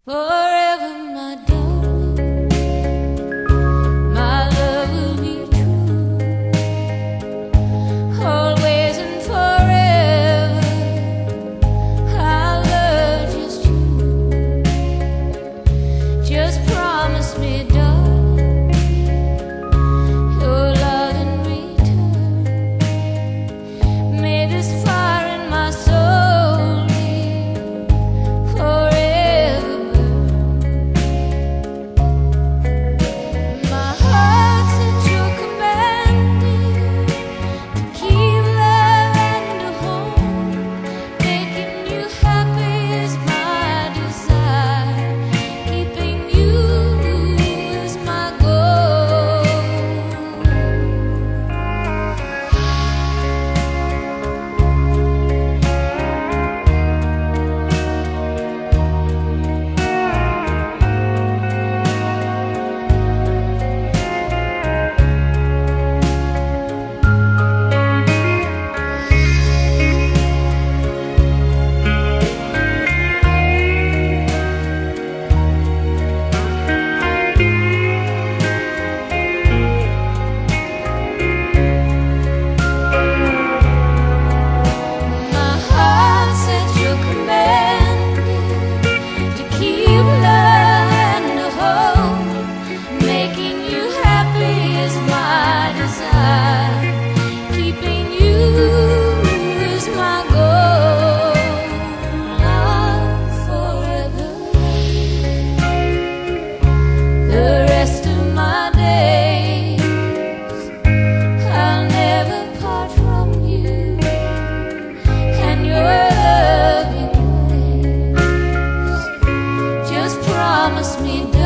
Forever, my darling, my love will be true, always and forever. I'll love just you. Just promise me, darling, your love in return. May this fire in my soul be forever burn. My heart's at your command, dear, to keep love and to hold. Making you happy is my desire. Keeping you is my goal. My heart's at your command, dear, to keep love and to hold. Making you happy is my desire. Keeping you is my goal. Love forever. The rest of my days, I'll never part from you and your loving ways. Just promise me